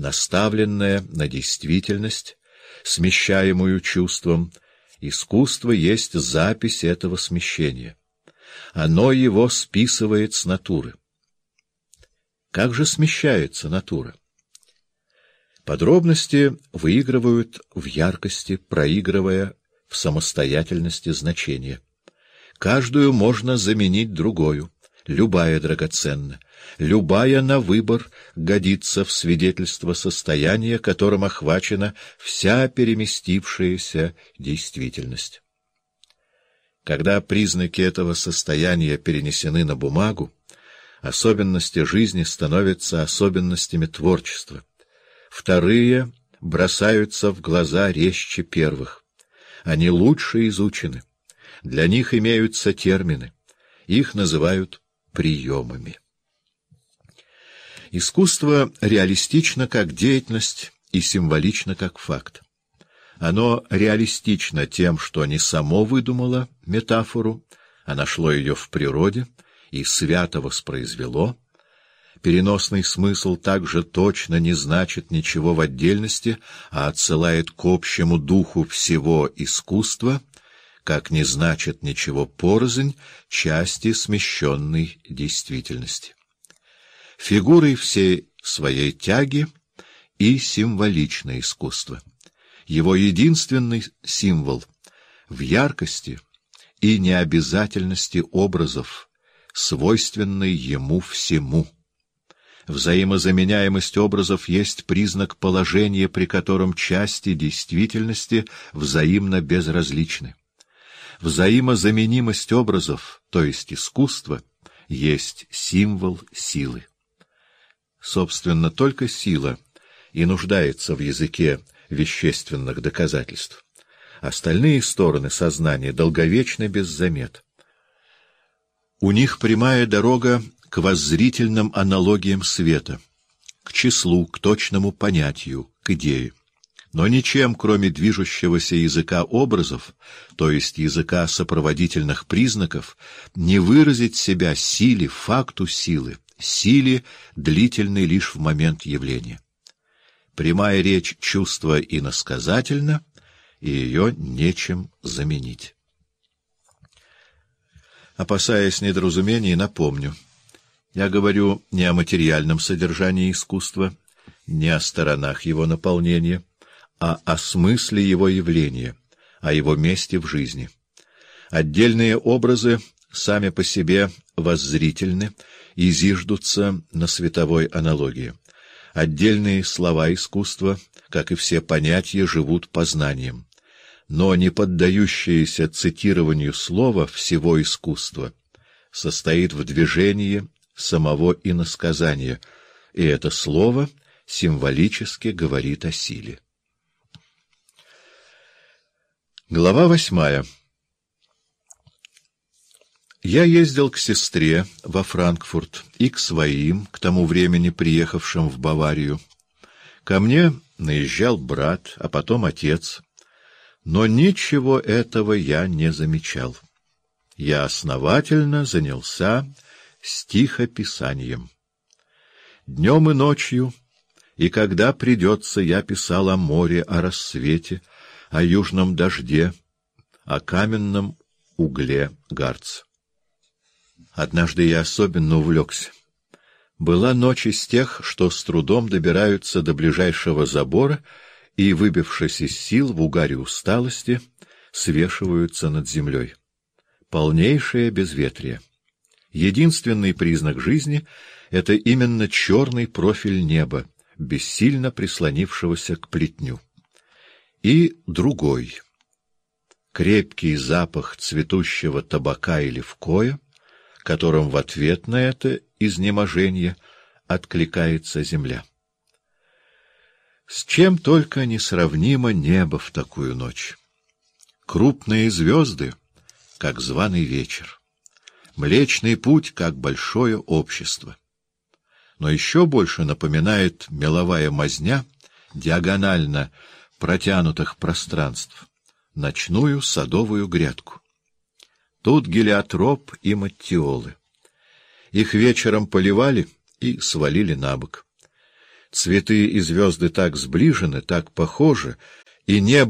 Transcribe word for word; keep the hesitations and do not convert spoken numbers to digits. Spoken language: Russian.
наставленное на действительность, смещаемую чувством. Искусство есть запись этого смещения. Оно его списывает с натуры. Как же смещается натура? Подробности выигрывают в яркости, проигрывая в самостоятельности значения. Каждую можно заменить другою, любая драгоценна, любая на выбор годится в свидетельство состояния, которым охвачена вся переместившаяся действительность. Когда признаки этого состояния перенесены на бумагу, особенности жизни становятся особенностями творчества. Вторые бросаются в глаза резче первых. Они лучше изучены. Для них имеются термины. Их называют приемами. Искусство реалистично как деятельность и символично как факт. Оно реалистично тем, что не само выдумало метафору, а нашло ее в природе и свято воспроизвело. Переносный смысл также точно не значит ничего в отдельности, а отсылает к общему духу всего искусства, как не значит ничего порознь части смещенной действительности. Фигурой всей своей тяги и символичное искусство. Его единственный символ в яркости и необязательности образов, свойственной ему всему. Взаимозаменяемость образов есть признак положения, при котором части действительности взаимно безразличны. Взаимозаменимость образов, то есть искусство, есть символ силы. Собственно, только сила и нуждается в языке вещественных доказательств. Остальные стороны сознания долговечны без замет. У них прямая дорога к воззрительным аналогиям света, к числу, к точному понятию, к идее. Но ничем, кроме движущегося языка образов, то есть языка сопроводительных признаков, не выразить себя силе, факту силы, силе, длительной лишь в момент явления. Прямая речь чувства иносказательна, и ее нечем заменить. Опасаясь недоразумений, напомню. Я говорю не о материальном содержании искусства, не о сторонах его наполнения, а о смысле его явления, о его месте в жизни. Отдельные образы сами по себе воззрительны и зиждутся на световой аналогии. Отдельные слова искусства, как и все понятия, живут познанием. Но не поддающееся цитированию слова всего искусства состоит в движении самого иносказания, и это слово символически говорит о силе. Глава восьмая. Я ездил к сестре во Франкфурт и к своим, к тому времени приехавшим в Баварию. Ко мне наезжал брат, а потом отец, но ничего этого я не замечал. Я основательно занялся стихописанием. Днем и ночью, и когда придется, я писал о море, о рассвете, о южном дожде, о каменном угле Гарца. Однажды я особенно увлекся. Была ночь из тех, что с трудом добираются до ближайшего забора и, выбившись из сил в угаре усталости, свешиваются над землей. Полнейшее безветрие. Единственный признак жизни — это именно черный профиль неба, бессильно прислонившегося к плетню. И другой — крепкий запах цветущего табака или левкоя, которым в ответ на это изнеможение откликается земля. С чем только несравнимо небо в такую ночь. Крупные звезды, как званый вечер. Млечный путь, как большое общество. Но еще больше напоминает меловая мазня диагонально протянутых пространств, ночную садовую грядку. Тут гелиотроп и маттиолы. Их вечером поливали и свалили на бок. Цветы и звезды так сближены, так похожи, и небо